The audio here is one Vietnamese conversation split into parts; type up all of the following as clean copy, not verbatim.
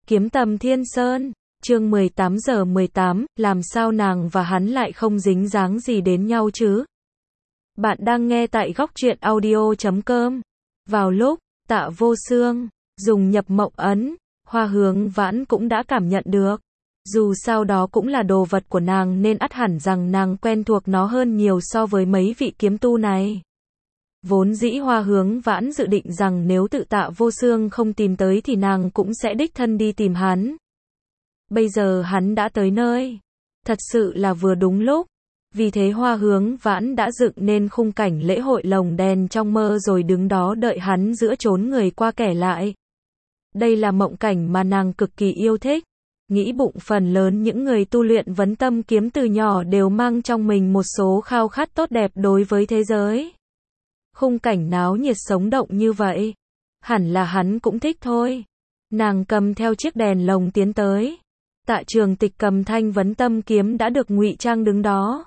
Kiếm Tầm Thiên Sơn, chương 18/18, làm sao nàng và hắn lại không dính dáng gì đến nhau chứ? Bạn đang nghe tại góc truyện audio.com. Vào lúc, Tạ Vô Xương dùng nhập mộng ấn, Hoa Hướng Vãn cũng đã cảm nhận được. Dù sao đó cũng là đồ vật của nàng nên ắt hẳn rằng nàng quen thuộc nó hơn nhiều so với mấy vị kiếm tu này. Vốn dĩ Hoa Hướng Vãn dự định rằng nếu tự Tạ Vô Xương không tìm tới thì nàng cũng sẽ đích thân đi tìm hắn. Bây giờ hắn đã tới nơi. Thật sự là vừa đúng lúc. Vì thế Hoa Hướng Vãn đã dựng nên khung cảnh lễ hội lồng đèn trong mơ rồi đứng đó đợi hắn giữa chốn người qua kẻ lại. Đây là mộng cảnh mà nàng cực kỳ yêu thích. Nghĩ bụng phần lớn những người tu luyện vấn tâm kiếm từ nhỏ đều mang trong mình một số khao khát tốt đẹp đối với thế giới. Khung cảnh náo nhiệt sống động như vậy, hẳn là hắn cũng thích thôi. Nàng cầm theo chiếc đèn lồng tiến tới. Tạ Trường Tịch cầm thanh vấn tâm kiếm đã được ngụy trang đứng đó.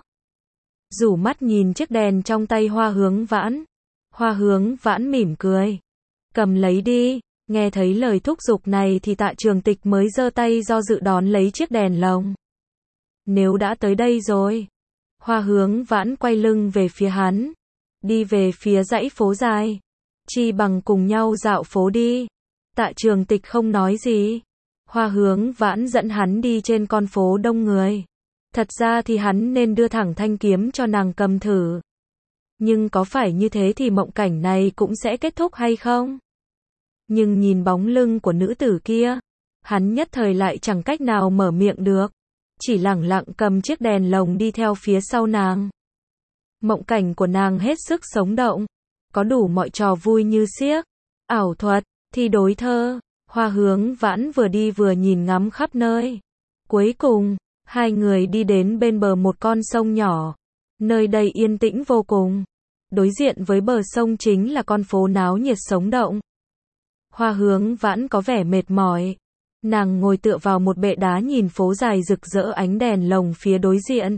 Rủ mắt nhìn chiếc đèn trong tay Hoa Hướng Vãn. Hoa Hướng Vãn mỉm cười. Cầm lấy đi. Nghe thấy lời thúc giục này thì Tạ Trường Tịch mới giơ tay do dự đón lấy chiếc đèn lồng. Nếu đã tới đây rồi. Hoa Hướng Vãn quay lưng về phía hắn. Đi về phía dãy phố dài. Chi bằng cùng nhau dạo phố đi. Tạ Trường Tịch không nói gì. Hoa Hướng Vãn dẫn hắn đi trên con phố đông người. Thật ra thì hắn nên đưa thẳng thanh kiếm cho nàng cầm thử. Nhưng có phải như thế thì mộng cảnh này cũng sẽ kết thúc hay không? Nhưng nhìn bóng lưng của nữ tử kia, hắn nhất thời lại chẳng cách nào mở miệng được. Chỉ lẳng lặng cầm chiếc đèn lồng đi theo phía sau nàng. Mộng cảnh của nàng hết sức sống động. Có đủ mọi trò vui như xiếc, ảo thuật, thi đối thơ. Hoa Hướng Vãn vừa đi vừa nhìn ngắm khắp nơi. Cuối cùng, hai người đi đến bên bờ một con sông nhỏ. Nơi đây yên tĩnh vô cùng. Đối diện với bờ sông chính là con phố náo nhiệt sống động. Hoa Hướng Vãn có vẻ mệt mỏi. Nàng ngồi tựa vào một bệ đá nhìn phố dài rực rỡ ánh đèn lồng phía đối diện.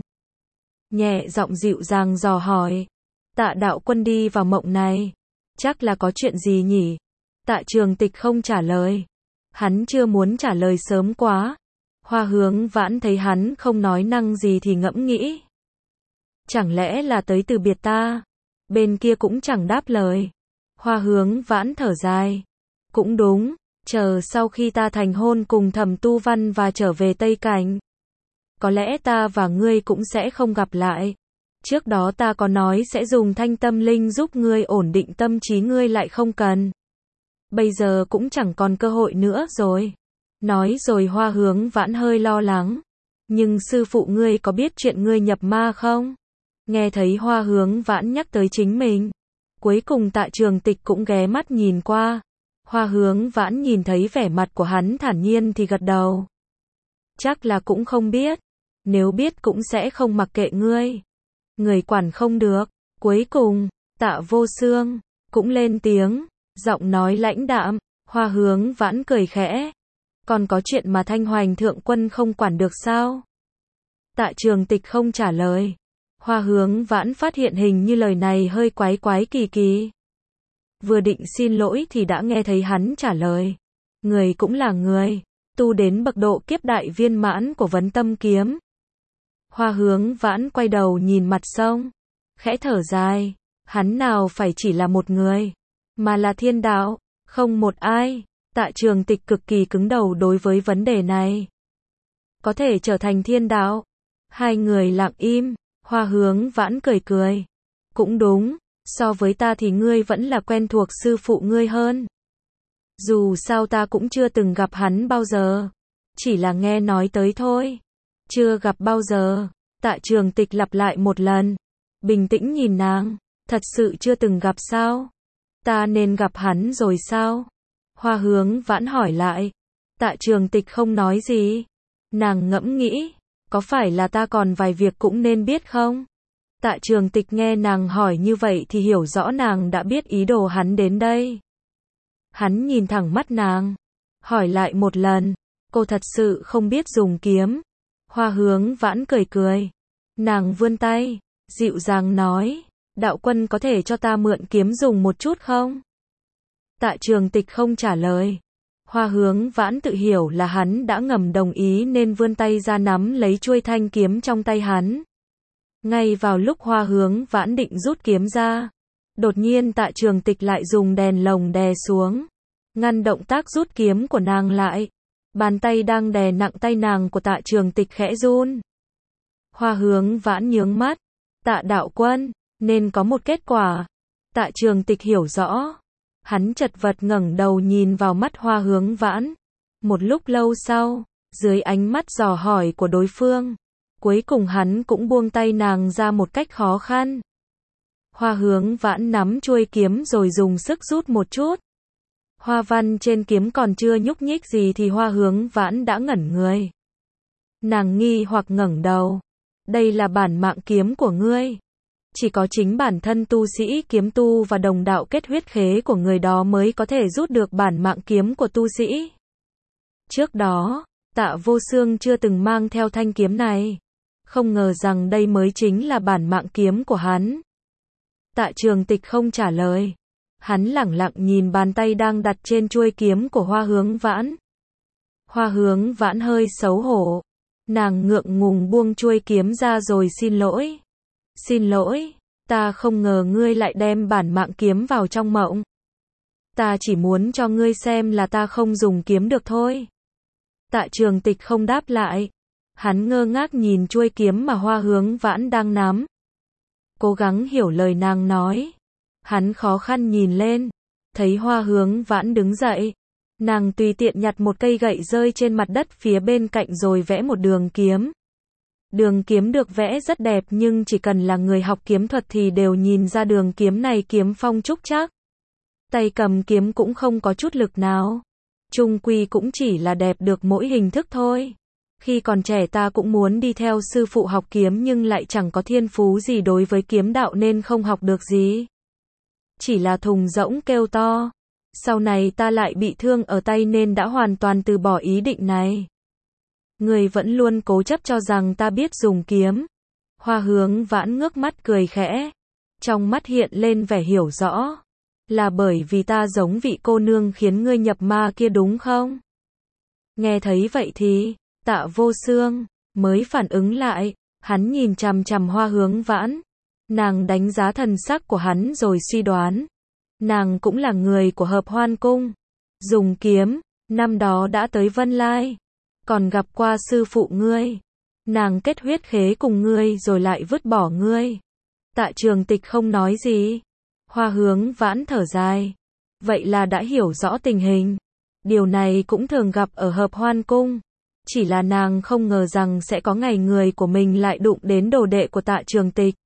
Nhẹ giọng dịu dàng dò hỏi. Tạ đạo quân đi vào mộng này. Chắc là có chuyện gì nhỉ? Tạ Trường Tịch không trả lời. Hắn chưa muốn trả lời sớm quá. Hoa Hướng Vãn thấy hắn không nói năng gì thì ngẫm nghĩ. Chẳng lẽ là tới từ biệt ta? Bên kia cũng chẳng đáp lời. Hoa Hướng Vãn thở dài. Cũng đúng, chờ sau khi ta thành hôn cùng Thẩm Tu Văn và trở về Tây Cảnh. Có lẽ ta và ngươi cũng sẽ không gặp lại. Trước đó ta có nói sẽ dùng thanh tâm linh giúp ngươi ổn định tâm trí ngươi lại không cần. Bây giờ cũng chẳng còn cơ hội nữa rồi. Nói rồi Hoa Hướng Vãn hơi lo lắng. Nhưng sư phụ ngươi có biết chuyện ngươi nhập ma không? Nghe thấy Hoa Hướng Vãn nhắc tới chính mình. Cuối cùng Tạ Trường Tịch cũng ghé mắt nhìn qua. Hoa Hướng Vãn nhìn thấy vẻ mặt của hắn thản nhiên thì gật đầu. Chắc là cũng không biết. Nếu biết cũng sẽ không mặc kệ ngươi. Người quản không được. Cuối cùng, Tạ Vô Xương cũng lên tiếng, giọng nói lãnh đạm. Hoa Hướng Vãn cười khẽ. Còn có chuyện mà Thanh Hoành thượng quân không quản được sao? Tạ Trường Tịch không trả lời. Hoa Hướng Vãn phát hiện hình như lời này hơi quái quái kỳ kỳ. Vừa định xin lỗi thì đã nghe thấy hắn trả lời. Người cũng là người, tu đến bậc độ kiếp đại viên mãn của vấn tâm kiếm. Hoa Hướng Vãn quay đầu nhìn mặt sông, khẽ thở dài. Hắn nào phải chỉ là một người, mà là thiên đạo, không một ai. Tạ Trường Tịch cực kỳ cứng đầu đối với vấn đề này. Có thể trở thành thiên đạo. Hai người lặng im. Hoa Hướng Vãn cười cười. Cũng đúng, so với ta thì ngươi vẫn là quen thuộc sư phụ ngươi hơn. Dù sao ta cũng chưa từng gặp hắn bao giờ. Chỉ là nghe nói tới thôi. Chưa gặp bao giờ. Tạ Trường Tịch lặp lại một lần. Bình tĩnh nhìn nàng. Thật sự chưa từng gặp sao? Ta nên gặp hắn rồi sao? Hoa Hướng Vãn hỏi lại. Tạ Trường Tịch không nói gì. Nàng ngẫm nghĩ. Có phải là ta còn vài việc cũng nên biết không? Tạ Trường Tịch nghe nàng hỏi như vậy thì hiểu rõ nàng đã biết ý đồ hắn đến đây. Hắn nhìn thẳng mắt nàng. Hỏi lại một lần. Cô thật sự không biết dùng kiếm. Hoa Hướng Vãn cười cười. Nàng vươn tay. Dịu dàng nói. Đạo quân có thể cho ta mượn kiếm dùng một chút không? Tạ Trường Tịch không trả lời. Hoa Hướng Vãn tự hiểu là hắn đã ngầm đồng ý nên vươn tay ra nắm lấy chuôi thanh kiếm trong tay hắn. Ngay vào lúc Hoa Hướng Vãn định rút kiếm ra, đột nhiên Tạ Trường Tịch lại dùng đèn lồng đè xuống, ngăn động tác rút kiếm của nàng lại. Bàn tay đang đè nặng tay nàng của Tạ Trường Tịch khẽ run. Hoa Hướng Vãn nhướng mắt, Tạ đạo quân, nên có một kết quả. Tạ Trường Tịch hiểu rõ. Hắn chật vật ngẩng đầu nhìn vào mắt Hoa Hướng Vãn. Một lúc lâu sau, dưới ánh mắt dò hỏi của đối phương, cuối cùng hắn cũng buông tay nàng ra một cách khó khăn. Hoa Hướng Vãn nắm chuôi kiếm rồi dùng sức rút một chút. Hoa văn trên kiếm còn chưa nhúc nhích gì thì Hoa Hướng Vãn đã ngẩn người. Nàng nghi hoặc ngẩng đầu. Đây là bản mạng kiếm của ngươi. Chỉ có chính bản thân tu sĩ kiếm tu và đồng đạo kết huyết khế của người đó mới có thể rút được bản mạng kiếm của tu sĩ. Trước đó, Tạ Vô Xương chưa từng mang theo thanh kiếm này. Không ngờ rằng đây mới chính là bản mạng kiếm của hắn. Tạ Trường Tịch không trả lời. Hắn lẳng lặng nhìn bàn tay đang đặt trên chuôi kiếm của Hoa Hướng Vãn. Hoa Hướng Vãn hơi xấu hổ. Nàng ngượng ngùng buông chuôi kiếm ra rồi xin lỗi. Xin lỗi, ta không ngờ ngươi lại đem bản mạng kiếm vào trong mộng. Ta chỉ muốn cho ngươi xem là ta không dùng kiếm được thôi. Tạ Trường Tịch không đáp lại. Hắn ngơ ngác nhìn chuôi kiếm mà Hoa Hướng Vãn đang nắm. Cố gắng hiểu lời nàng nói. Hắn khó khăn nhìn lên, thấy Hoa Hướng Vãn đứng dậy. Nàng tùy tiện nhặt một cây gậy rơi trên mặt đất phía bên cạnh rồi vẽ một đường kiếm. Đường kiếm được vẽ rất đẹp nhưng chỉ cần là người học kiếm thuật thì đều nhìn ra đường kiếm này kiếm phong trúc trác. Tay cầm kiếm cũng không có chút lực nào. Chung quy cũng chỉ là đẹp được mỗi hình thức thôi. Khi còn trẻ ta cũng muốn đi theo sư phụ học kiếm nhưng lại chẳng có thiên phú gì đối với kiếm đạo nên không học được gì. Chỉ là thùng rỗng kêu to. Sau này ta lại bị thương ở tay nên đã hoàn toàn từ bỏ ý định này. Người vẫn luôn cố chấp cho rằng ta biết dùng kiếm. Hoa Hướng Vãn ngước mắt cười khẽ. Trong mắt hiện lên vẻ hiểu rõ. Là bởi vì ta giống vị cô nương khiến ngươi nhập ma kia đúng không? Nghe thấy vậy thì, Tạ Vô Xương mới phản ứng lại. Hắn nhìn chằm chằm Hoa Hướng Vãn. Nàng đánh giá thần sắc của hắn rồi suy đoán. Nàng cũng là người của Hợp Hoan Cung. Dùng kiếm, năm đó đã tới Vân Lai. Còn gặp qua sư phụ ngươi. Nàng kết huyết khế cùng ngươi rồi lại vứt bỏ ngươi. Tạ Trường Tịch không nói gì. Hoa Hướng Vãn thở dài. Vậy là đã hiểu rõ tình hình. Điều này cũng thường gặp ở Hợp Hoan Cung. Chỉ là nàng không ngờ rằng sẽ có ngày người của mình lại đụng đến đồ đệ của Tạ Trường Tịch.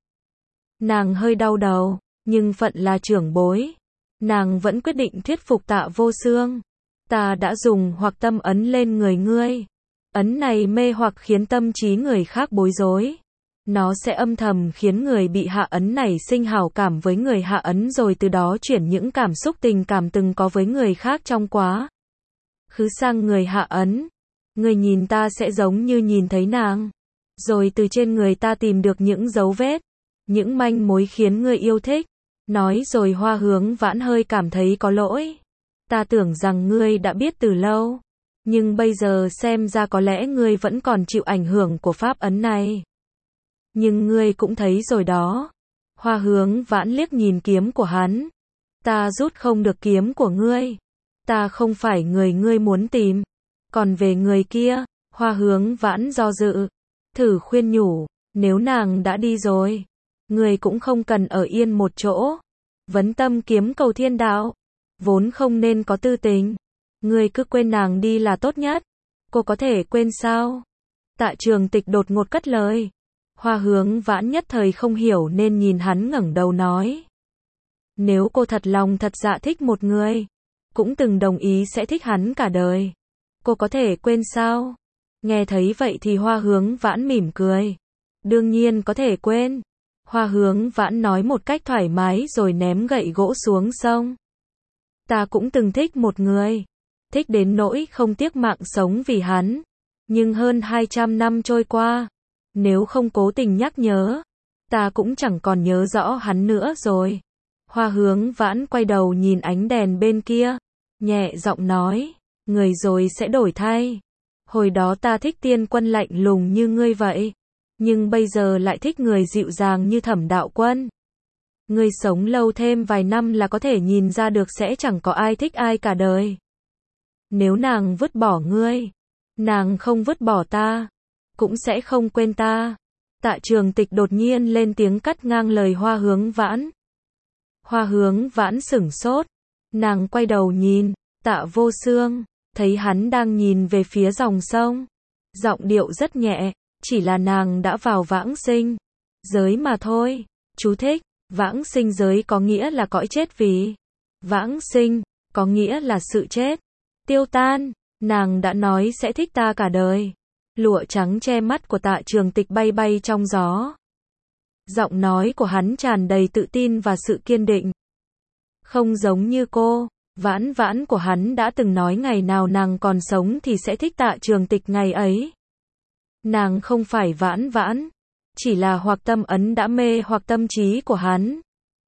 Nàng hơi đau đầu, nhưng phận là trưởng bối. Nàng vẫn quyết định thuyết phục Tạ Vô Xương. Ta đã dùng hoặc tâm ấn lên người ngươi. Ấn này mê hoặc khiến tâm trí người khác bối rối. Nó sẽ âm thầm khiến người bị hạ ấn nảy sinh hảo cảm với người hạ ấn rồi từ đó chuyển những cảm xúc tình cảm từng có với người khác trong quá khứ sang người hạ ấn. Người nhìn ta sẽ giống như nhìn thấy nàng. Rồi từ trên người ta tìm được những dấu vết, những manh mối khiến người yêu thích. Nói rồi Hoa Hướng Vãn hơi cảm thấy có lỗi. Ta tưởng rằng ngươi đã biết từ lâu. Nhưng bây giờ xem ra có lẽ ngươi vẫn còn chịu ảnh hưởng của pháp ấn này. Nhưng ngươi cũng thấy rồi đó. Hoa Hướng Vãn liếc nhìn kiếm của hắn. Ta rút không được kiếm của ngươi. Ta không phải người ngươi muốn tìm. Còn về người kia, Hoa Hướng Vãn do dự. Thử khuyên nhủ, nếu nàng đã đi rồi, ngươi cũng không cần ở yên một chỗ. Vấn tâm kiếm cầu thiên đạo. Vốn không nên có tư tình. Ngươi cứ quên nàng đi là tốt nhất. Cô có thể quên sao? Tạ Trường Tịch đột ngột cất lời. Hoa Hướng Vãn nhất thời không hiểu nên nhìn hắn ngẩng đầu nói. Nếu cô thật lòng thật dạ thích một người, cũng từng đồng ý sẽ thích hắn cả đời, cô có thể quên sao? Nghe thấy vậy thì Hoa Hướng Vãn mỉm cười. Đương nhiên có thể quên. Hoa Hướng Vãn nói một cách thoải mái rồi ném gậy gỗ xuống sông. Ta cũng từng thích một người. Thích đến nỗi không tiếc mạng sống vì hắn. Nhưng hơn 200 năm trôi qua, nếu không cố tình nhắc nhớ, ta cũng chẳng còn nhớ rõ hắn nữa rồi. Hoa Hướng Vãn quay đầu nhìn ánh đèn bên kia, nhẹ giọng nói, người rồi sẽ đổi thay. Hồi đó ta thích tiên quân lạnh lùng như ngươi vậy, nhưng bây giờ lại thích người dịu dàng như Thẩm Đạo Quân. Ngươi sống lâu thêm vài năm là có thể nhìn ra được sẽ chẳng có ai thích ai cả đời. Nếu nàng vứt bỏ ngươi, nàng không vứt bỏ ta, cũng sẽ không quên ta. Tạ Trường Tịch đột nhiên lên tiếng cắt ngang lời Hoa Hướng Vãn. Hoa Hướng Vãn sửng sốt, nàng quay đầu nhìn, Tạ Vô Xương, thấy hắn đang nhìn về phía dòng sông. Giọng điệu rất nhẹ, chỉ là nàng đã vào vãng sinh giới mà thôi. Chú thích, vãng sinh giới có nghĩa là cõi chết vì. Vãng sinh, có nghĩa là sự chết, tiêu tan. Nàng đã nói sẽ thích ta cả đời. Lụa trắng che mắt của Tạ Trường Tịch bay bay trong gió. Giọng nói của hắn tràn đầy tự tin và sự kiên định. Không giống như cô, Vãn Vãn của hắn đã từng nói ngày nào nàng còn sống thì sẽ thích Tạ Trường Tịch ngày ấy. Nàng không phải Vãn Vãn, chỉ là hoặc tâm ấn đã mê hoặc tâm trí của hắn.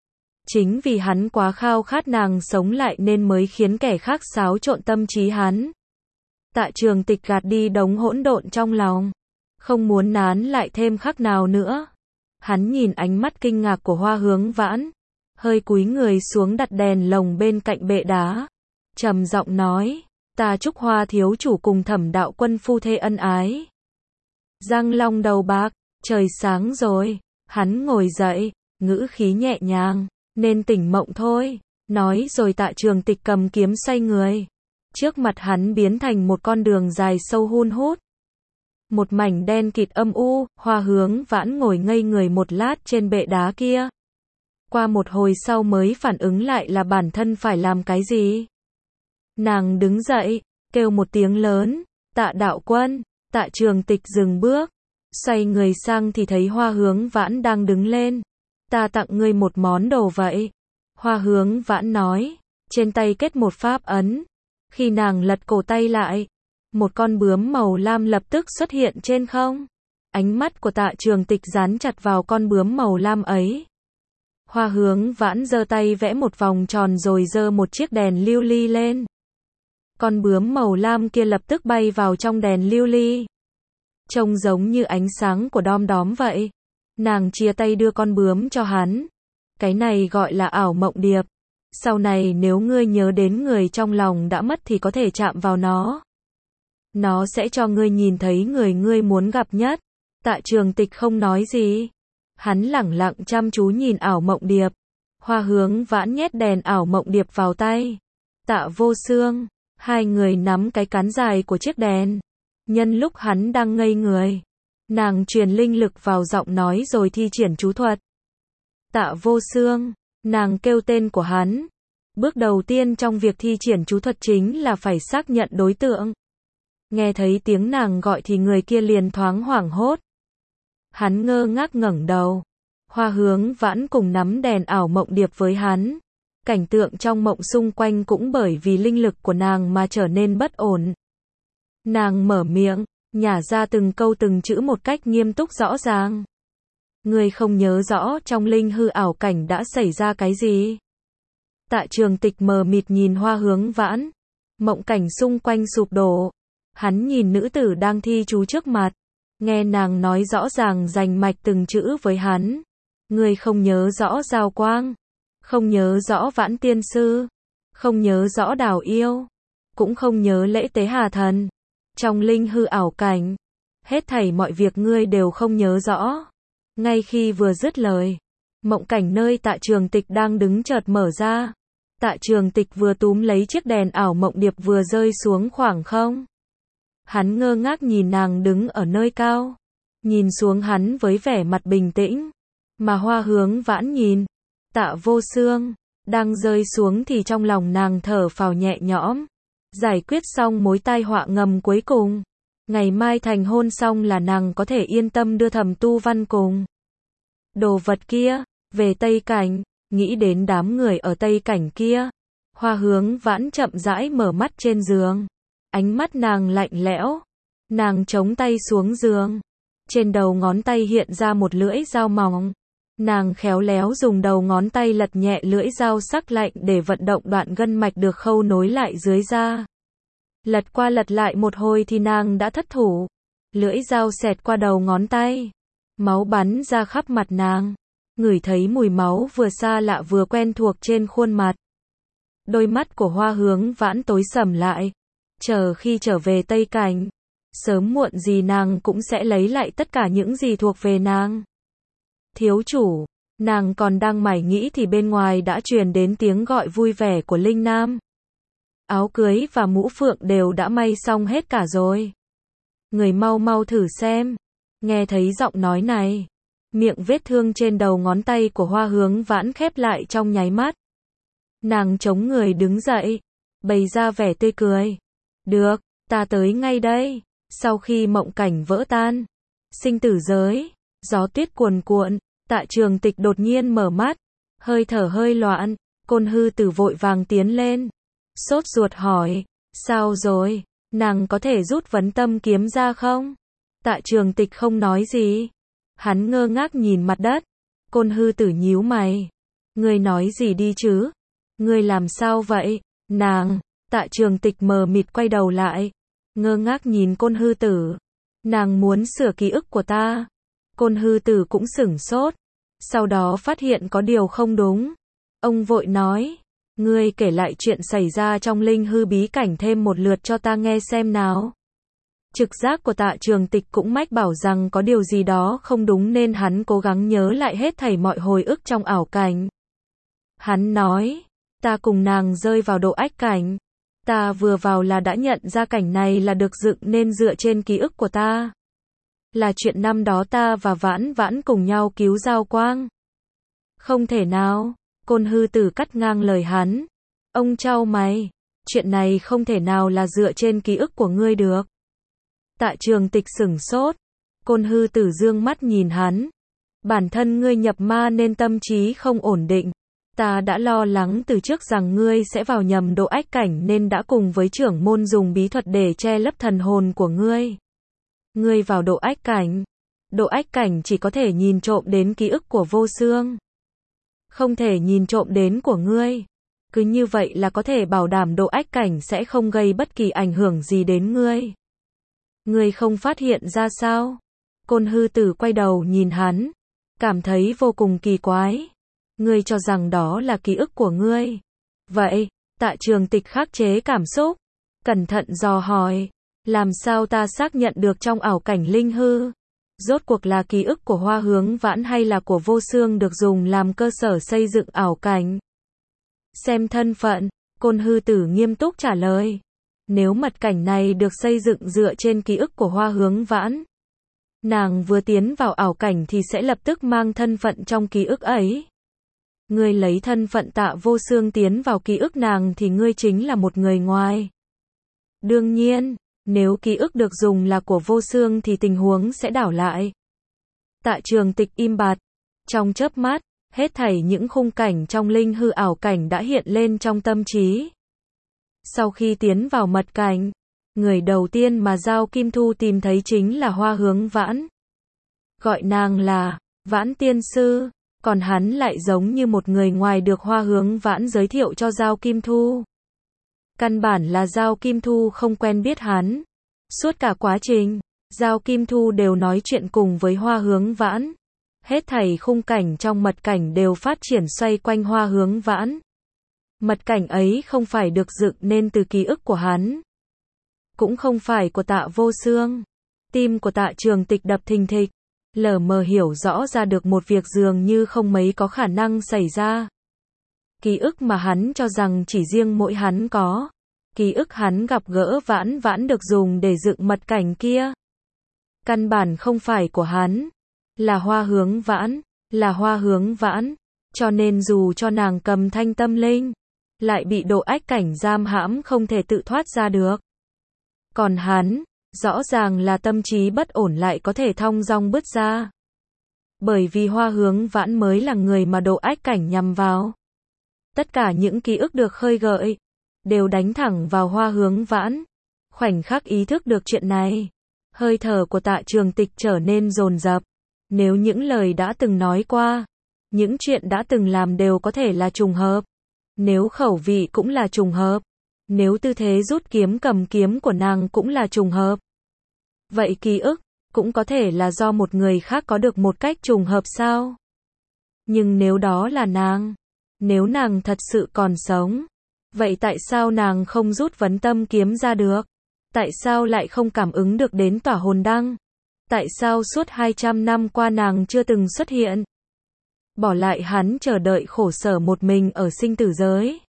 Chính vì hắn quá khao khát nàng sống lại nên mới khiến kẻ khác xáo trộn tâm trí hắn. Tạ Trường Tịch gạt đi đống hỗn độn trong lòng, không muốn nán lại thêm khắc nào nữa. Hắn nhìn ánh mắt kinh ngạc của Hoa Hướng Vãn, hơi cúi người xuống đặt đèn lồng bên cạnh bệ đá, trầm giọng nói, ta chúc Hoa thiếu chủ cùng Thẩm Đạo Quân phu thê ân ái. Giang long đầu bạc, trời sáng rồi. Hắn ngồi dậy, ngữ khí nhẹ nhàng, nên tỉnh mộng thôi, nói rồi Tạ Trường Tịch cầm kiếm xoay người. Trước mặt hắn biến thành một con đường dài sâu hun hút. Một mảnh đen kịt âm u, Hoa Hướng Vãn ngồi ngây người một lát trên bệ đá kia. Qua một hồi sau mới phản ứng lại là bản thân phải làm cái gì. Nàng đứng dậy, kêu một tiếng lớn, Tạ Đạo Quân. Tạ Trường Tịch dừng bước, xoay người sang thì thấy Hoa Hướng Vãn đang đứng lên. Ta tặng ngươi một món đồ vậy. Hoa Hướng Vãn nói, trên tay kết một pháp ấn. Khi nàng lật cổ tay lại, một con bướm màu lam lập tức xuất hiện trên không. Ánh mắt của Tạ Trường Tịch dán chặt vào con bướm màu lam ấy. Hoa Hướng Vãn giơ tay vẽ một vòng tròn rồi giơ một chiếc đèn lưu ly lên. Con bướm màu lam kia lập tức bay vào trong đèn lưu ly. Trông giống như ánh sáng của đom đóm vậy. Nàng chia tay đưa con bướm cho hắn. Cái này gọi là ảo mộng điệp. Sau này nếu ngươi nhớ đến người trong lòng đã mất thì có thể chạm vào nó. Nó sẽ cho ngươi nhìn thấy người ngươi muốn gặp nhất. Tạ Trường Tịch không nói gì. Hắn lẳng lặng chăm chú nhìn ảo mộng điệp. Hoa Hướng Vãn nhét đèn ảo mộng điệp vào tay Tạ Vô Xương. Hai người nắm cái cán dài của chiếc đèn. Nhân lúc hắn đang ngây người, nàng truyền linh lực vào giọng nói rồi thi triển chú thuật. Tạ Vô Xương, nàng kêu tên của hắn. Bước đầu tiên trong việc thi triển chú thuật chính là phải xác nhận đối tượng. Nghe thấy tiếng nàng gọi thì người kia liền thoáng hoảng hốt. Hắn ngơ ngác ngẩng đầu. Hoa Hướng Vãn cùng nắm đèn ảo mộng điệp với hắn. Cảnh tượng trong mộng xung quanh cũng bởi vì linh lực của nàng mà trở nên bất ổn. Nàng mở miệng, nhả ra từng câu từng chữ một cách nghiêm túc rõ ràng. Ngươi không nhớ rõ trong linh hư ảo cảnh đã xảy ra cái gì? Tạ Trường Tịch mờ mịt nhìn Hoa Hướng Vãn. Mộng cảnh xung quanh sụp đổ. Hắn nhìn nữ tử đang thi chú trước mặt. Nghe nàng nói rõ ràng rành mạch từng chữ với hắn. Ngươi không nhớ rõ Giao Quang. Không nhớ rõ Vãn Tiên Sư. Không nhớ rõ Đào Yêu. Cũng không nhớ lễ tế Hà Thần. Trong linh hư ảo cảnh, hết thảy mọi việc ngươi đều không nhớ rõ. Ngay khi vừa dứt lời, mộng cảnh nơi Tạ Trường Tịch đang đứng chợt mở ra. Tạ Trường Tịch vừa túm lấy chiếc đèn ảo mộng điệp vừa rơi xuống khoảng không. Hắn ngơ ngác nhìn nàng đứng ở nơi cao, nhìn xuống hắn với vẻ mặt bình tĩnh, mà Hoa Hướng Vãn nhìn Tạ Vô Xương đang rơi xuống thì trong lòng nàng thở phào nhẹ nhõm. Giải quyết xong mối tai họa ngầm cuối cùng. Ngày mai thành hôn xong là nàng có thể yên tâm đưa Thẩm Tu Văn cùng đồ vật kia về Tây Cảnh. Nghĩ đến đám người ở Tây Cảnh kia, Hoa Hướng Vãn chậm rãi mở mắt trên giường. Ánh mắt nàng lạnh lẽo. Nàng chống tay xuống giường. Trên đầu ngón tay hiện ra một lưỡi dao mỏng. Nàng khéo léo dùng đầu ngón tay lật nhẹ lưỡi dao sắc lạnh để vận động đoạn gân mạch được khâu nối lại dưới da. Lật qua lật lại một hồi thì nàng đã thất thủ. Lưỡi dao xẹt qua đầu ngón tay. Máu bắn ra khắp mặt nàng. Ngửi thấy mùi máu vừa xa lạ vừa quen thuộc trên khuôn mặt. Đôi mắt của Hoa Hướng Vãn tối sầm lại. Chờ khi trở về Tây Cảnh, sớm muộn gì nàng cũng sẽ lấy lại tất cả những gì thuộc về nàng. Thiếu chủ, nàng còn đang mải nghĩ thì bên ngoài đã truyền đến tiếng gọi vui vẻ của Linh Nam. Áo cưới và mũ phượng đều đã may xong hết cả rồi. Người mau mau thử xem. Nghe thấy giọng nói này, miệng vết thương trên đầu ngón tay của Hoa Hướng Vãn khép lại trong nháy mắt. Nàng chống người đứng dậy, bày ra vẻ tươi cười. Được, ta tới ngay đây. Sau khi mộng cảnh vỡ tan, sinh tử giới, gió tuyết cuồn cuộn, Tạ Trường Tịch đột nhiên mở mắt, hơi thở hơi loạn, Côn Hư Tử vội vàng tiến lên, sốt ruột hỏi, sao rồi, nàng có thể rút vấn tâm kiếm ra không? Tạ Trường Tịch không nói gì, hắn ngơ ngác nhìn mặt đất. Côn Hư Tử nhíu mày, ngươi nói gì đi chứ? Ngươi làm sao vậy? Nàng, Tạ Trường Tịch mờ mịt quay đầu lại, ngơ ngác nhìn Côn Hư Tử. Nàng muốn sửa ký ức của ta. Côn Hư Tử cũng sửng sốt, sau đó phát hiện có điều không đúng. Ông vội nói, ngươi kể lại chuyện xảy ra trong Linh Hư bí cảnh thêm một lượt cho ta nghe xem nào. Trực giác của Tạ Trường Tịch cũng mách bảo rằng có điều gì đó không đúng nên hắn cố gắng nhớ lại hết thảy mọi hồi ức trong ảo cảnh. Hắn nói, ta cùng nàng rơi vào độ ách cảnh. Ta vừa vào là đã nhận ra cảnh này là được dựng nên dựa trên ký ức của ta. Là chuyện năm đó ta và Vãn Vãn cùng nhau cứu Giao Quang. Không thể nào, Côn Hư Tử cắt ngang lời hắn. Ông chau mày, chuyện này không thể nào là dựa trên ký ức của ngươi được. Tạ Trường Tịch sửng sốt. Côn Hư Tử dương mắt nhìn hắn. Bản thân ngươi nhập ma nên tâm trí không ổn định. Ta đã lo lắng từ trước rằng ngươi sẽ vào nhầm độ ách cảnh nên đã cùng với trưởng môn dùng bí thuật để che lấp thần hồn của ngươi. Ngươi vào độ ách cảnh. Độ ách cảnh chỉ có thể nhìn trộm đến ký ức của Vô Xương. Không thể nhìn trộm đến của ngươi. Cứ như vậy là có thể bảo đảm độ ách cảnh sẽ không gây bất kỳ ảnh hưởng gì đến ngươi. Ngươi không phát hiện ra sao? Côn Hư Tử quay đầu nhìn hắn, cảm thấy vô cùng kỳ quái. Ngươi cho rằng đó là ký ức của ngươi. Vậy, Tạ Trường Tịch khắc chế cảm xúc, cẩn thận dò hỏi, làm sao ta xác nhận được trong ảo cảnh linh hư? Rốt cuộc là ký ức của Hoa Hướng Vãn hay là của Vô Xương được dùng làm cơ sở xây dựng ảo cảnh? Xem thân phận, Côn Hư Tử nghiêm túc trả lời. Nếu mật cảnh này được xây dựng dựa trên ký ức của Hoa Hướng Vãn, nàng vừa tiến vào ảo cảnh thì sẽ lập tức mang thân phận trong ký ức ấy. Ngươi lấy thân phận Tạ Vô Xương tiến vào ký ức nàng thì ngươi chính là một người ngoài. Đương nhiên, nếu ký ức được dùng là của Vô Xương thì tình huống sẽ đảo lại. Tạ Trường Tịch im bặt. Trong chớp mắt, hết thảy những khung cảnh trong linh hư ảo cảnh đã hiện lên trong tâm trí. Sau khi tiến vào mật cảnh, người đầu tiên mà Giao Kim Thu tìm thấy chính là Hoa Hướng Vãn. Gọi nàng là Vãn Tiên Sư, còn hắn lại giống như một người ngoài được Hoa Hướng Vãn giới thiệu cho Giao Kim Thu. Căn bản là Giao Kim Thu không quen biết hắn. Suốt cả quá trình, Giao Kim Thu đều nói chuyện cùng với Hoa Hướng Vãn. Hết thảy khung cảnh trong mật cảnh đều phát triển xoay quanh Hoa Hướng Vãn. Mật cảnh ấy không phải được dựng nên từ ký ức của hắn, cũng không phải của Tạ Vô Xương. Tim của Tạ Trường Tịch đập thình thịch, lờ mờ hiểu rõ ra được một việc dường như không mấy có khả năng xảy ra. Ký ức mà hắn cho rằng chỉ riêng mỗi hắn có. Ký ức hắn gặp gỡ Vãn Vãn được dùng để dựng mật cảnh kia. Căn bản không phải của hắn. Là Hoa Hướng Vãn. Là Hoa Hướng Vãn. Cho nên dù cho nàng cầm thanh tâm linh, lại bị độ ách cảnh giam hãm không thể tự thoát ra được. Còn hắn, rõ ràng là tâm trí bất ổn lại có thể thong dong bứt ra. Bởi vì Hoa Hướng Vãn mới là người mà độ ách cảnh nhằm vào. Tất cả những ký ức được khơi gợi, đều đánh thẳng vào Hoa Hướng Vãn. Khoảnh khắc ý thức được chuyện này, hơi thở của Tạ Trường Tịch trở nên dồn dập. Nếu những lời đã từng nói qua, những chuyện đã từng làm đều có thể là trùng hợp. Nếu khẩu vị cũng là trùng hợp, Nếu tư thế rút kiếm cầm kiếm của nàng cũng là trùng hợp, vậy ký ức cũng có thể là do một người khác có được một cách trùng hợp sao? Nhưng nếu đó là nàng, nếu nàng thật sự còn sống, vậy tại sao nàng không rút vấn tâm kiếm ra được? Tại sao lại không cảm ứng được đến tỏa hồn đăng? Tại sao suốt 200 năm qua nàng chưa từng xuất hiện? Bỏ lại hắn chờ đợi khổ sở một mình ở sinh tử giới.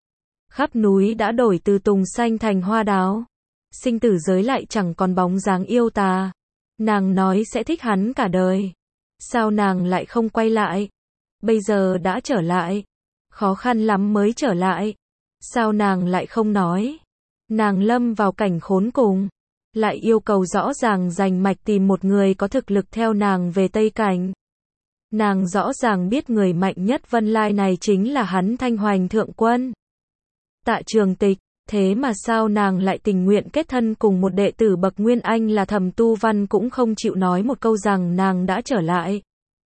Khắp núi đã đổi từ tùng xanh thành hoa đào. Sinh tử giới lại chẳng còn bóng dáng yêu tà. Nàng nói sẽ thích hắn cả đời. Sao nàng lại không quay lại? Bây giờ đã trở lại. Khó khăn lắm mới trở lại. Sao nàng lại không nói? Nàng lâm vào cảnh khốn cùng. Lại yêu cầu rõ ràng rành mạch tìm một người có thực lực theo nàng về Tây Cảnh. Nàng rõ ràng biết người mạnh nhất Vân Lai này chính là hắn Thanh Hoành Thượng Quân. Tạ Trường Tịch, thế mà sao nàng lại tình nguyện kết thân cùng một đệ tử bậc Nguyên Anh là Thẩm Tu Văn cũng không chịu nói một câu rằng nàng đã trở lại.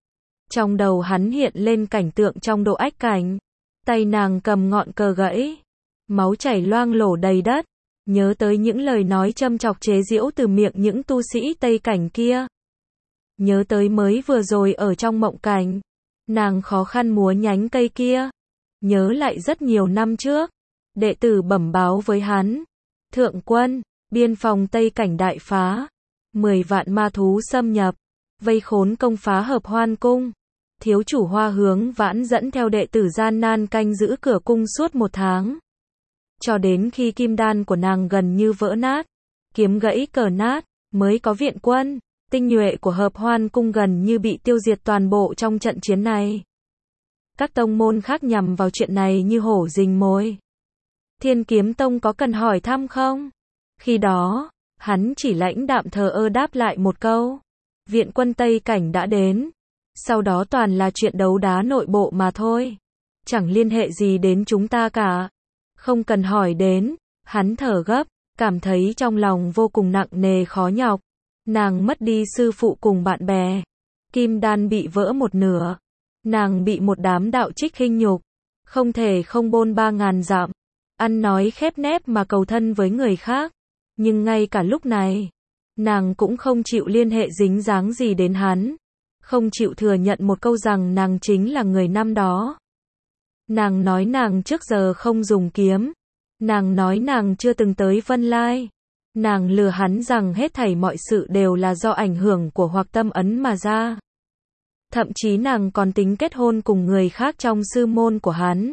Trong đầu hắn hiện lên cảnh tượng trong Độ Ách Cảnh. Tay nàng cầm ngọn cờ gãy. Máu chảy loang lổ đầy đất. Nhớ tới những lời nói châm chọc chế giễu từ miệng những tu sĩ Tây Cảnh kia. Nhớ tới mới vừa rồi ở trong mộng cảnh. Nàng khó khăn múa nhánh cây kia. Nhớ lại rất nhiều năm trước. Đệ tử bẩm báo với hắn. Thượng quân, biên phòng Tây Cảnh đại phá. 10 vạn ma thú xâm nhập. Vây khốn công phá Hợp Hoan Cung. Thiếu chủ Hoa Hướng Vãn dẫn theo đệ tử gian nan canh giữ cửa cung suốt 1 tháng. Cho đến khi kim đan của nàng gần như vỡ nát. Kiếm gãy cờ nát. Mới có viện quân. Tinh nhuệ của Hợp Hoan Cung gần như bị tiêu diệt toàn bộ trong trận chiến này. Các tông môn khác nhằm vào chuyện này như hổ rình mồi. Thiên Kiếm Tông có cần hỏi thăm không? Khi đó, hắn chỉ lãnh đạm thờ ơ đáp lại một câu. Viện quân Tây Cảnh đã đến. Sau đó toàn là chuyện đấu đá nội bộ mà thôi. Chẳng liên hệ gì đến chúng ta cả. Không cần hỏi đến. Hắn thở gấp, cảm thấy trong lòng vô cùng nặng nề khó nhọc. Nàng mất đi sư phụ cùng bạn bè. Kim đan bị vỡ một nửa. Nàng bị một đám đạo trích khinh nhục. Không thể không bôn 3.000 dặm. Ăn nói khép nép mà cầu thân với người khác. Nhưng ngay cả lúc này, nàng cũng không chịu liên hệ dính dáng gì đến hắn. Không chịu thừa nhận một câu rằng nàng chính là người năm đó. Nàng nói nàng trước giờ không dùng kiếm. Nàng nói nàng chưa từng tới Vân Lai. Nàng lừa hắn rằng hết thảy mọi sự đều là do ảnh hưởng của Hoặc Tâm Ấn mà ra. Thậm chí nàng còn tính kết hôn cùng người khác trong sư môn của hắn.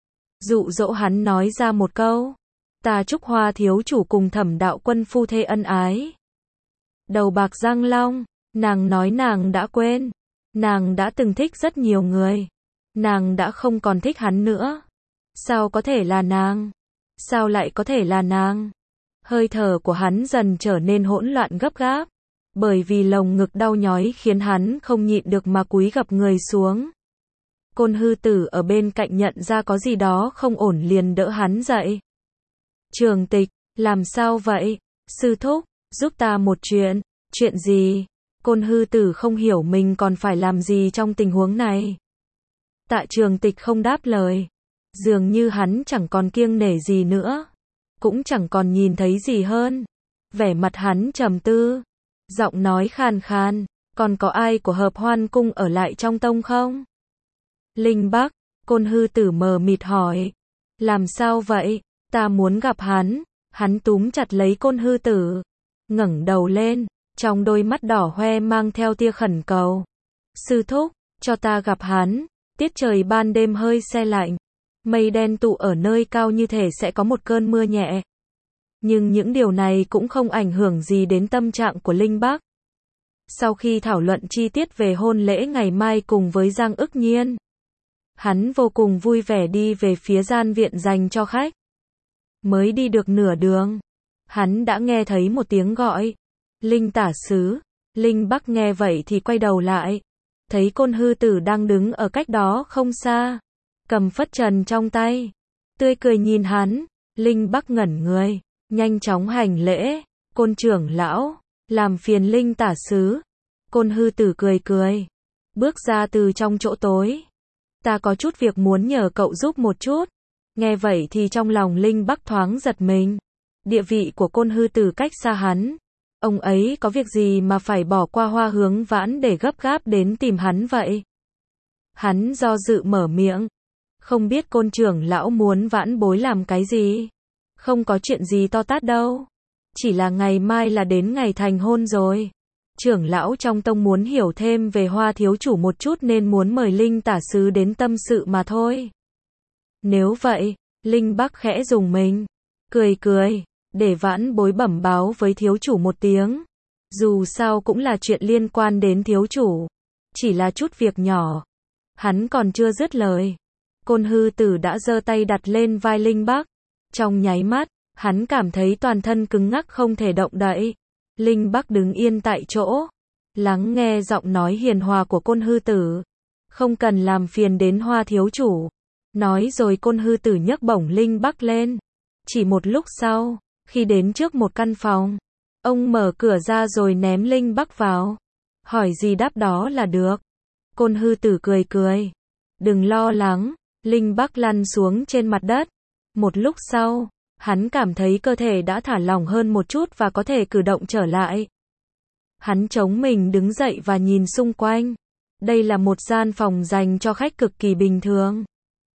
Dụ dỗ hắn nói ra một câu. Ta Trúc Hoa thiếu chủ cùng Thẩm đạo quân phu thê ân ái. Đầu bạc răng long. Nàng nói nàng đã quên. Nàng đã từng thích rất nhiều người. Nàng đã không còn thích hắn nữa. Sao có thể là nàng? Sao lại có thể là nàng? Hơi thở của hắn dần trở nên hỗn loạn gấp gáp. Bởi vì lồng ngực đau nhói khiến hắn không nhịn được mà cúi gập người xuống. Côn Hư Tử ở bên cạnh nhận ra có gì đó không ổn liền đỡ hắn dậy. Trường Tịch, làm sao vậy? Sư thúc, giúp ta một chuyện. Chuyện gì? Côn Hư Tử không hiểu mình còn phải làm gì trong tình huống này. Tạ Trường Tịch không đáp lời. Dường như hắn chẳng còn kiêng nể gì nữa. Cũng chẳng còn nhìn thấy gì hơn. Vẻ mặt hắn trầm tư. Giọng nói khàn khàn. Còn có ai của Hợp Hoan Cung ở lại trong tông không? Linh Bắc, Côn Hư Tử mờ mịt hỏi. Làm sao vậy? Ta muốn gặp hắn. Hắn túm chặt lấy Côn Hư Tử. Ngẩng đầu lên. Trong đôi mắt đỏ hoe mang theo tia khẩn cầu. Sư thúc, cho ta gặp hắn. Tiết trời ban đêm hơi se lạnh. Mây đen tụ ở nơi cao như thể sẽ có một cơn mưa nhẹ. Nhưng những điều này cũng không ảnh hưởng gì đến tâm trạng của Linh Bắc. Sau khi thảo luận chi tiết về hôn lễ ngày mai cùng với Giang Ức Nhiên, hắn vô cùng vui vẻ đi về phía gian viện dành cho khách. Mới đi được nửa đường, hắn đã nghe thấy một tiếng gọi. Linh tả sứ. Linh Bắc nghe vậy thì quay đầu lại. Thấy Côn Hư Tử đang đứng ở cách đó không xa. Cầm phất trần trong tay. Tươi cười nhìn hắn. Linh Bắc ngẩn người. Nhanh chóng hành lễ. Côn trưởng lão. Làm phiền Linh tả sứ. Côn Hư Tử cười cười. Bước ra từ trong chỗ tối. Ta có chút việc muốn nhờ cậu giúp một chút. Nghe vậy thì trong lòng Linh Bắc thoáng giật mình. Địa vị của Côn Hư Tử cách xa hắn. Ông ấy có việc gì mà phải bỏ qua Hoa Hướng Vãn để gấp gáp đến tìm hắn vậy? Hắn do dự mở miệng. Không biết Côn trưởng lão muốn Vãn bối làm cái gì? Không có chuyện gì to tát đâu. Chỉ là ngày mai là đến ngày thành hôn rồi. Trưởng lão trong tông muốn hiểu thêm về Hoa thiếu chủ một chút nên muốn mời Linh tả sứ đến tâm sự mà thôi. Nếu vậy, Linh Bắc khẽ rùng mình. Cười, để Vãn bối bẩm báo với thiếu chủ một tiếng. Dù sao cũng là chuyện liên quan đến thiếu chủ. Chỉ là chút việc nhỏ. Hắn còn chưa dứt lời. Côn Hư Tử đã giơ tay đặt lên vai Linh Bắc. Trong nháy mắt, hắn cảm thấy toàn thân cứng ngắc không thể động đậy. Linh Bắc đứng yên tại chỗ, lắng nghe giọng nói hiền hòa của Côn Hư Tử. Không cần làm phiền đến Hoa thiếu chủ. Nói rồi Côn Hư Tử nhấc bổng Linh Bắc lên. Chỉ một lúc sau, khi đến trước một căn phòng, ông mở cửa ra rồi ném Linh Bắc vào. Hỏi gì đáp đó là được. Côn Hư Tử cười. Đừng lo lắng. Linh Bắc lăn xuống trên mặt đất. Một lúc sau, hắn cảm thấy cơ thể đã thả lỏng hơn một chút và có thể cử động trở lại. Hắn chống mình đứng dậy và nhìn xung quanh. Đây là một gian phòng dành cho khách cực kỳ bình thường.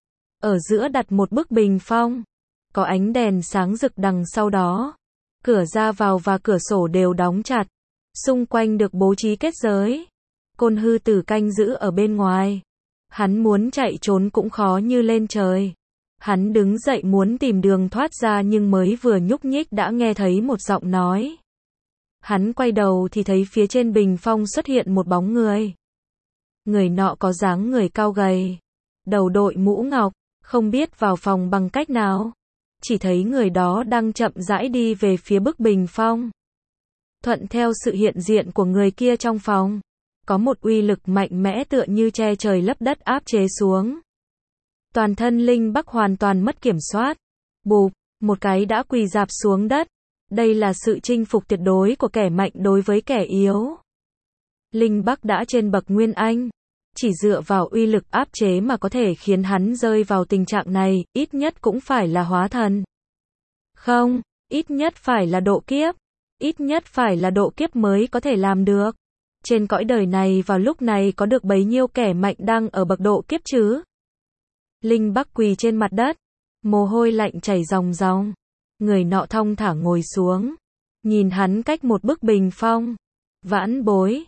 Ở giữa đặt một bức bình phong. Có ánh đèn sáng rực đằng sau đó. Cửa ra vào và cửa sổ đều đóng chặt. Xung quanh được bố trí kết giới. Côn Hư Tử canh giữ ở bên ngoài. Hắn muốn chạy trốn cũng khó như lên trời. Hắn đứng dậy muốn tìm đường thoát ra nhưng mới vừa nhúc nhích đã nghe thấy một giọng nói. Hắn quay đầu thì thấy phía trên bình phong xuất hiện một bóng người. Người nọ có dáng người cao gầy, đầu đội mũ ngọc, không biết vào phòng bằng cách nào. Chỉ thấy người đó đang chậm rãi đi về phía bức bình phong. Thuận theo sự hiện diện của người kia trong phòng, có một uy lực mạnh mẽ tựa như che trời lấp đất áp chế xuống. Toàn thân Linh Bắc hoàn toàn mất kiểm soát. Bụp, một cái đã quỳ rạp xuống đất. Đây là sự chinh phục tuyệt đối của kẻ mạnh đối với kẻ yếu. Linh Bắc đã trên bậc Nguyên Anh. Chỉ dựa vào uy lực áp chế mà có thể khiến hắn rơi vào tình trạng này, ít nhất cũng phải là hóa thần. Không, ít nhất phải là độ kiếp. Ít nhất phải là độ kiếp mới có thể làm được. Trên cõi đời này vào lúc này có được bấy nhiêu kẻ mạnh đang ở bậc độ kiếp chứ? Linh Bắc quỳ trên mặt đất, mồ hôi lạnh chảy ròng ròng. Người nọ thong thả ngồi xuống, nhìn hắn cách một bức bình phong. Vãn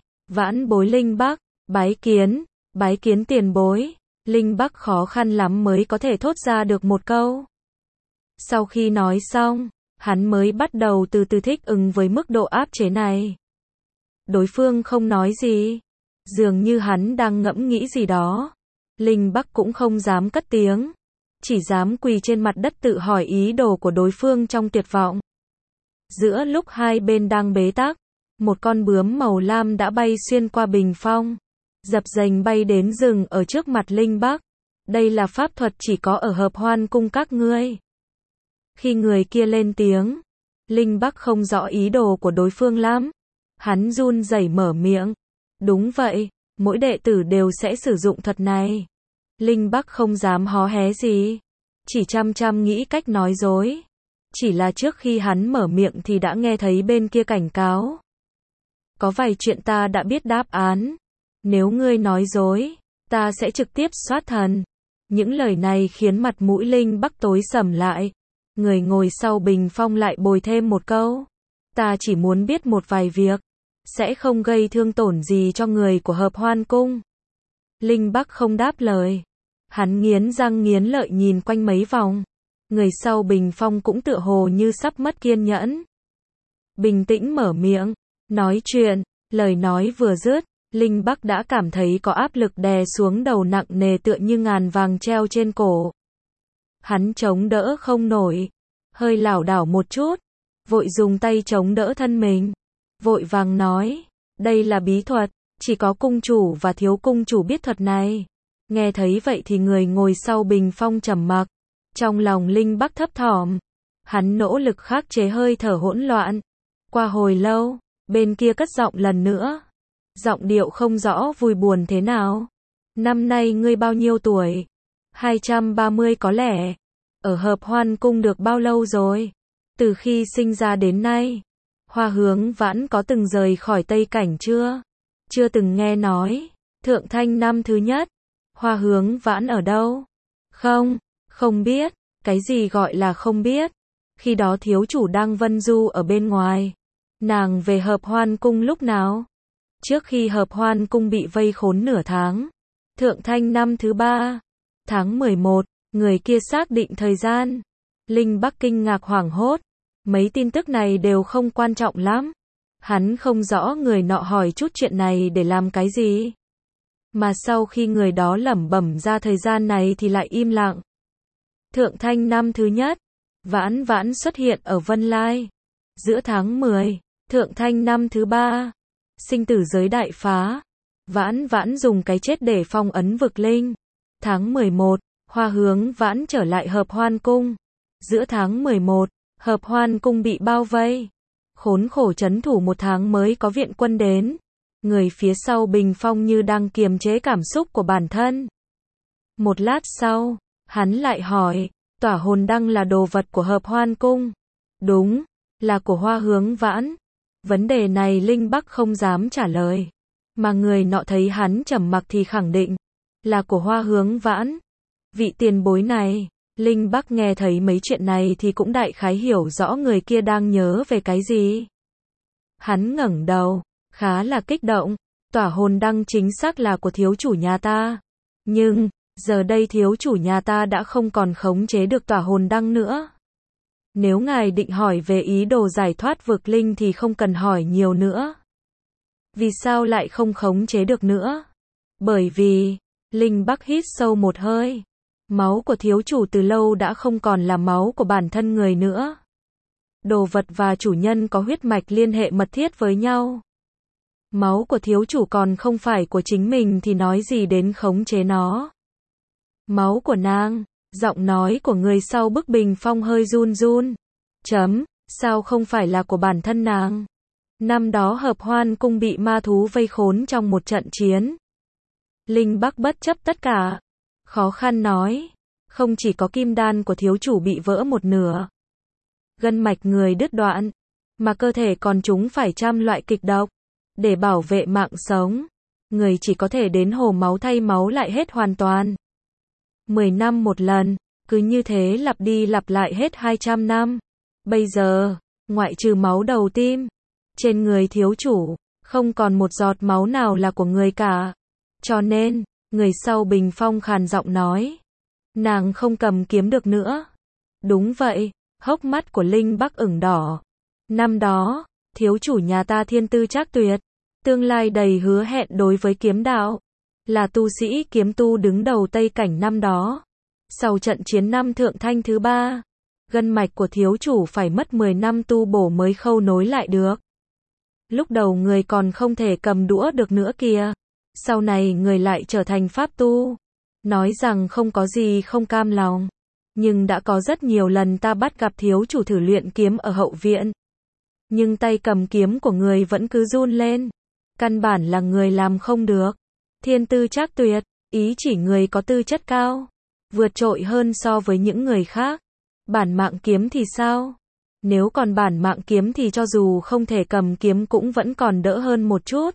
bối Linh Bắc, bái kiến tiền bối. Linh Bắc khó khăn lắm mới có thể thốt ra được một câu. Sau khi nói xong, hắn mới bắt đầu từ từ thích ứng với mức độ áp chế này. Đối phương không nói gì, dường như hắn đang ngẫm nghĩ gì đó. Linh Bắc cũng không dám cất tiếng, chỉ dám quỳ trên mặt đất tự hỏi ý đồ của đối phương trong tuyệt vọng. Giữa lúc hai bên đang bế tắc, một con bướm màu lam đã bay xuyên qua bình phong, dập dềnh bay đến dừng ở trước mặt Linh Bắc. Đây là pháp thuật chỉ có ở Hợp Hoan cung các ngươi. Khi người kia lên tiếng, Linh Bắc không rõ ý đồ của đối phương lắm. Hắn run rẩy mở miệng. Đúng vậy, mỗi đệ tử đều sẽ sử dụng thuật này. Linh Bắc không dám hó hé gì, chỉ chăm nghĩ cách nói dối. Chỉ là trước khi hắn mở miệng thì đã nghe thấy bên kia cảnh cáo. Có vài chuyện ta đã biết đáp án. Nếu ngươi nói dối, ta sẽ trực tiếp soát thần. Những lời này khiến mặt mũi Linh Bắc tối sầm lại. Người ngồi sau bình phong lại bồi thêm một câu. Ta chỉ muốn biết một vài việc, sẽ không gây thương tổn gì cho người của Hợp Hoan cung. Linh Bắc không đáp lời. Hắn nghiến răng nghiến lợi nhìn quanh mấy vòng. Người sau bình phong cũng tựa hồ như sắp mất kiên nhẫn. Bình tĩnh mở miệng, nói chuyện. Lời nói vừa dứt, Linh Bắc đã cảm thấy có áp lực đè xuống đầu nặng nề tựa như ngàn vàng treo trên cổ. Hắn chống đỡ không nổi, hơi lảo đảo một chút, vội dùng tay chống đỡ thân mình. Vội vàng nói, đây là bí thuật, chỉ có cung chủ và thiếu cung chủ biết thuật này. Nghe thấy vậy thì người ngồi sau bình phong trầm mặc. Trong lòng Linh Bắc thấp thỏm, hắn nỗ lực khắc chế hơi thở hỗn loạn. Qua hồi lâu, bên kia cất giọng lần nữa. Giọng điệu không rõ vui buồn thế nào. Năm nay ngươi bao nhiêu tuổi? 230 có lẽ. ở Hợp Hoan Cung được bao lâu rồi? Từ khi sinh ra đến nay, Hoa Hướng Vãn có từng rời khỏi Tây Cảnh chưa? Chưa từng nghe nói. Thượng Thanh năm thứ nhất, Hoa Hướng Vãn ở đâu? Không, không biết. Cái gì gọi là không biết? Khi đó thiếu chủ đang vân du ở bên ngoài. Nàng về Hợp Hoan Cung lúc nào? Trước khi Hợp Hoan Cung bị vây khốn nửa tháng. Thượng Thanh năm thứ ba, tháng 11, người kia xác định thời gian. Linh Bắc kinh ngạc hoảng hốt. Mấy tin tức này đều không quan trọng lắm. Hắn không rõ người nọ hỏi chút chuyện này để làm cái gì. Mà sau khi người đó lẩm bẩm ra thời gian này thì lại im lặng. Thượng Thanh năm thứ nhất, Vãn Vãn xuất hiện ở Vân Lai. Giữa tháng 10, Thượng Thanh năm thứ ba, sinh tử giới đại phá. Vãn Vãn dùng cái chết để phong ấn vực linh. Tháng 11, Hoa Hướng Vãn trở lại Hợp Hoan Cung. Giữa tháng 11, Hợp Hoan Cung bị bao vây. Khốn khổ trấn thủ một tháng mới có viện quân đến. Người phía sau bình phong như đang kiềm chế cảm xúc của bản thân. Một lát sau, hắn lại hỏi, Tỏa hồn đăng là đồ vật của Hợp Hoan Cung. Đúng, là của Hoa Hướng Vãn. Vấn đề này Linh Bắc không dám trả lời. Mà người nọ thấy hắn trầm mặc thì khẳng định, là của Hoa Hướng Vãn. Vị tiền bối này, Linh Bắc nghe thấy mấy chuyện này thì cũng đại khái hiểu rõ người kia đang nhớ về cái gì. Hắn ngẩng đầu, khá là kích động, Tỏa hồn đăng chính xác là của thiếu chủ nhà ta. Nhưng, giờ đây thiếu chủ nhà ta đã không còn khống chế được tỏa hồn đăng nữa. Nếu ngài định hỏi về ý đồ giải thoát vực linh thì không cần hỏi nhiều nữa. Vì sao lại không khống chế được nữa? Bởi vì, Linh Bắc hít sâu một hơi. Máu của thiếu chủ từ lâu đã không còn là máu của bản thân người nữa. Đồ vật và chủ nhân có huyết mạch liên hệ mật thiết với nhau. Máu của thiếu chủ còn không phải của chính mình thì nói gì đến khống chế nó. Máu của nàng, giọng nói của người sau bức bình phong hơi run run. Sao không phải là của bản thân nàng? Năm đó Hợp Hoan Cung bị ma thú vây khốn trong một trận chiến. Linh Bắc bất chấp tất cả. Khó khăn nói, không chỉ có kim đan của thiếu chủ bị vỡ một nửa. Gân mạch người đứt đoạn, mà cơ thể còn trúng phải trăm loại kịch độc. Để bảo vệ mạng sống, người chỉ có thể đến hồ máu thay máu lại hết hoàn toàn. 10 năm một lần, cứ như thế lặp đi lặp lại hết 200 năm. Bây giờ, ngoại trừ máu đầu tim, trên người thiếu chủ, không còn một giọt máu nào là của người cả. Cho nên, người sau bình phong khàn giọng nói, nàng không cầm kiếm được nữa. Đúng vậy, hốc mắt của Linh Bắc ửng đỏ. Năm đó, thiếu chủ nhà ta thiên tư trác tuyệt, tương lai đầy hứa hẹn đối với kiếm đạo. Là tu sĩ kiếm tu đứng đầu Tây Cảnh năm đó. Sau trận chiến năm Thượng Thanh thứ ba, gân mạch của thiếu chủ phải mất 10 năm tu bổ mới khâu nối lại được. Lúc đầu người còn không thể cầm đũa được nữa kìa. Sau này người lại trở thành pháp tu. Nói rằng không có gì không cam lòng. Nhưng đã có rất nhiều lần ta bắt gặp thiếu chủ thử luyện kiếm ở hậu viện. Nhưng tay cầm kiếm của người vẫn cứ run lên. Căn bản là người làm không được. Thiên tư trác tuyệt, ý chỉ người có tư chất cao, vượt trội hơn so với những người khác. Bản mạng kiếm thì sao? Nếu còn bản mạng kiếm thì cho dù không thể cầm kiếm cũng vẫn còn đỡ hơn một chút.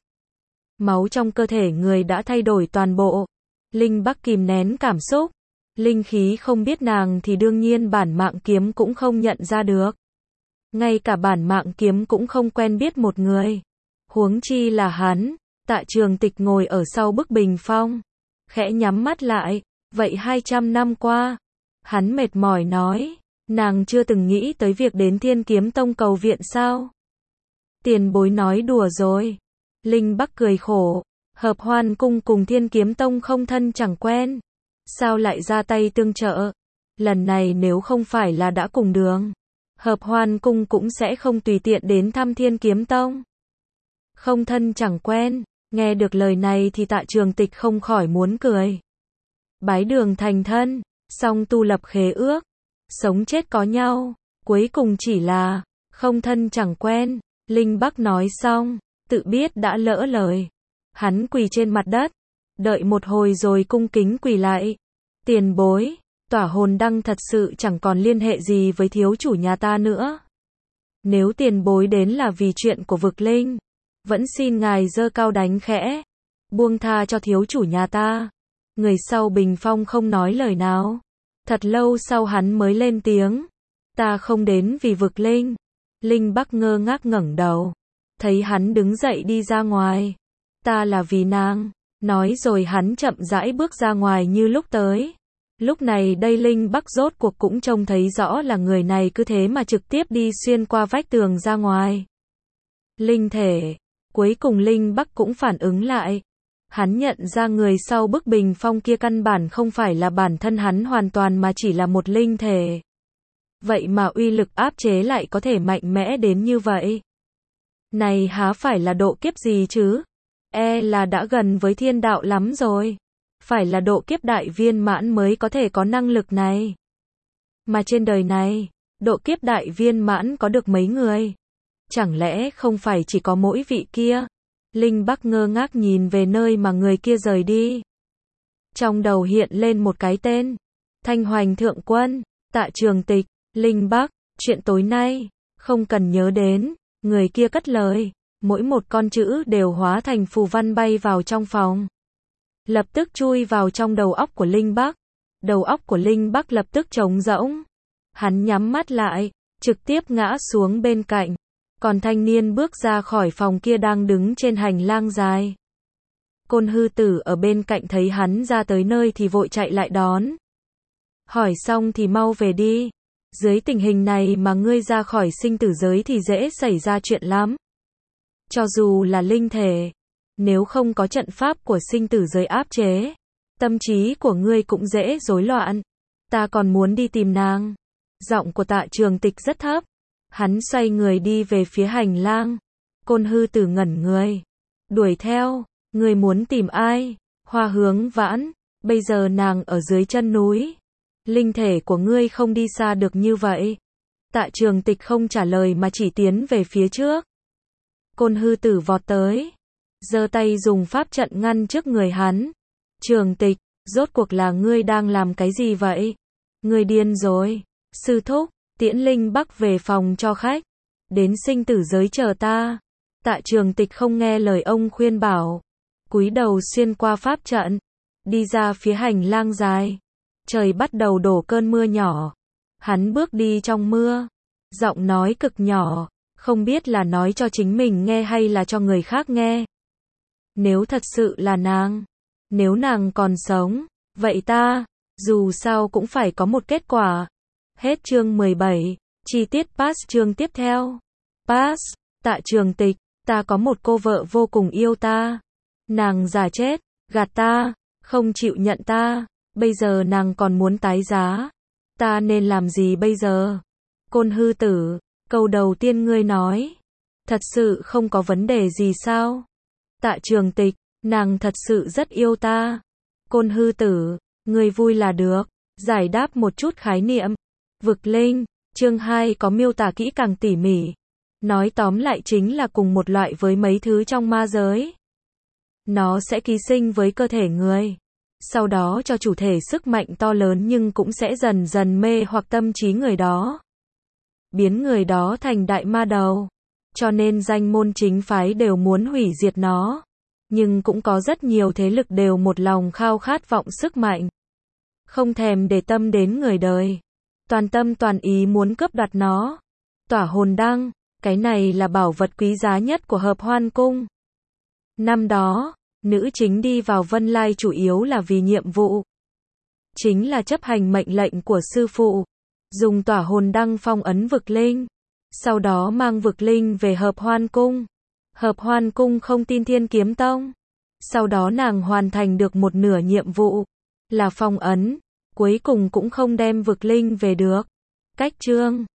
Máu trong cơ thể người đã thay đổi toàn bộ. Linh Bắc kìm nén cảm xúc. Linh khí không biết nàng thì đương nhiên bản mạng kiếm cũng không nhận ra được. Ngay cả bản mạng kiếm cũng không quen biết một người. Huống chi là hắn. Tạ Trường Tịch ngồi ở sau bức bình phong, khẽ nhắm mắt lại, vậy 200 năm qua, hắn mệt mỏi nói, nàng chưa từng nghĩ tới việc đến Thiên Kiếm Tông cầu viện sao? Tiền bối nói đùa rồi. Linh Bắc cười khổ, Hợp Hoan Cung cùng Thiên Kiếm Tông không thân chẳng quen, sao lại ra tay tương trợ? Lần này nếu không phải là đã cùng đường, Hợp Hoan Cung cũng sẽ không tùy tiện đến thăm Thiên Kiếm Tông. Không thân chẳng quen. Nghe được lời này thì Tạ Trường Tịch không khỏi muốn cười. Bái đường thành thân, song tu lập khế ước, sống chết có nhau, cuối cùng chỉ là không thân chẳng quen. Linh Bắc nói xong, tự biết đã lỡ lời. Hắn quỳ trên mặt đất, đợi một hồi rồi cung kính quỳ lại. Tiền bối, Tỏa hồn đăng thật sự chẳng còn liên hệ gì với thiếu chủ nhà ta nữa. Nếu tiền bối đến là vì chuyện của vực linh, vẫn xin ngài giơ cao đánh khẽ, buông tha cho thiếu chủ nhà ta. Người sau bình phong không nói lời nào. Thật lâu sau hắn mới lên tiếng. Ta không đến vì vực linh. Linh Bắc ngơ ngác ngẩng đầu. Thấy hắn đứng dậy đi ra ngoài. Ta là vì nàng. Nói rồi hắn chậm rãi bước ra ngoài như lúc tới. Lúc này đây Linh Bắc rốt cuộc cũng trông thấy rõ là người này cứ thế mà trực tiếp đi xuyên qua vách tường ra ngoài. Linh thể. Cuối cùng Linh Bắc cũng phản ứng lại. Hắn nhận ra người sau bức bình phong kia căn bản không phải là bản thân hắn hoàn toàn mà chỉ là một linh thể. Vậy mà uy lực áp chế lại có thể mạnh mẽ đến như vậy. Này há phải là độ kiếp gì chứ? Là đã gần với thiên đạo lắm rồi. Phải là độ kiếp đại viên mãn mới có thể có năng lực này. Mà trên đời này, độ kiếp đại viên mãn có được mấy người? Chẳng lẽ không phải chỉ có mỗi vị kia? Linh Bắc ngơ ngác nhìn về nơi mà người kia rời đi. Trong đầu hiện lên một cái tên. Thanh Hoành Thượng Quân, Tạ Trường Tịch, Linh Bắc, chuyện tối nay, không cần nhớ đến. Người kia cất lời, mỗi một con chữ đều hóa thành phù văn bay vào trong phòng. Lập tức chui vào trong đầu óc của Linh Bắc. Đầu óc của Linh Bắc lập tức trống rỗng. Hắn nhắm mắt lại, trực tiếp ngã xuống bên cạnh. Còn thanh niên bước ra khỏi phòng kia đang đứng trên hành lang dài. Côn Hư Tử ở bên cạnh thấy hắn ra tới nơi thì vội chạy lại đón. Hỏi xong thì mau về đi. Dưới tình hình này mà ngươi ra khỏi sinh tử giới thì dễ xảy ra chuyện lắm. Cho dù là linh thể, nếu không có trận pháp của sinh tử giới áp chế, tâm trí của ngươi cũng dễ rối loạn. Ta còn muốn đi tìm nàng. Giọng của Tạ Trường Tịch rất thấp. Hắn xoay người đi về phía hành lang. Côn Hư Tử ngẩn người. Đuổi theo. Ngươi muốn tìm ai? Hoa Hướng Vãn. Bây giờ nàng ở dưới chân núi. Linh thể của ngươi không đi xa được như vậy. Tạ Trường Tịch không trả lời mà chỉ tiến về phía trước. Côn Hư Tử vọt tới. Giơ tay dùng pháp trận ngăn trước người hắn. Trường Tịch, rốt cuộc là ngươi đang làm cái gì vậy? Ngươi điên rồi. Sư thúc, tiễn Linh Bắc về phòng cho khách. Đến sinh tử giới chờ ta. Tạ Trường Tịch không nghe lời ông khuyên bảo. Cúi đầu xuyên qua pháp trận. Đi ra phía hành lang dài. Trời bắt đầu đổ cơn mưa nhỏ. Hắn bước đi trong mưa. Giọng nói cực nhỏ. Không biết là nói cho chính mình nghe hay là cho người khác nghe. Nếu thật sự là nàng. Nếu nàng còn sống. Vậy ta, dù sao cũng phải có một kết quả. Hết chương 17. Chi tiết pass chương tiếp theo. Pass. Tạ Trường Tịch. Ta có một cô vợ vô cùng yêu ta. Nàng giả chết. Gạt ta. Không chịu nhận ta. Bây giờ nàng còn muốn tái giá. Ta nên làm gì bây giờ? Côn Hư Tử. Câu đầu tiên ngươi nói. Thật sự không có vấn đề gì sao? Tạ Trường Tịch. Nàng thật sự rất yêu ta. Côn Hư Tử. Ngươi vui là được. Giải đáp một chút khái niệm. Vực linh. Chương 2 có miêu tả kỹ càng tỉ mỉ. Nói tóm lại chính là cùng một loại với mấy thứ trong ma giới. Nó sẽ ký sinh với cơ thể người. Sau đó cho chủ thể sức mạnh to lớn nhưng cũng sẽ dần dần mê hoặc tâm trí người đó. Biến người đó thành đại ma đầu. Cho nên danh môn chính phái đều muốn hủy diệt nó. Nhưng cũng có rất nhiều thế lực đều một lòng khao khát vọng sức mạnh. Không thèm để tâm đến người đời. Toàn tâm toàn ý muốn cướp đoạt nó. Tỏa hồn đăng. Cái này là bảo vật quý giá nhất của Hợp Hoan Cung. Năm đó, nữ chính đi vào Vân Lai chủ yếu là vì nhiệm vụ. Chính là chấp hành mệnh lệnh của sư phụ. Dùng tỏa hồn đăng phong ấn vực linh. Sau đó mang vực linh về Hợp Hoan Cung. Hợp Hoan Cung không tin Thiên Kiếm Tông. Sau đó nàng hoàn thành được một nửa nhiệm vụ. Là phong ấn. Cuối cùng cũng không đem vực linh về được. Cách chương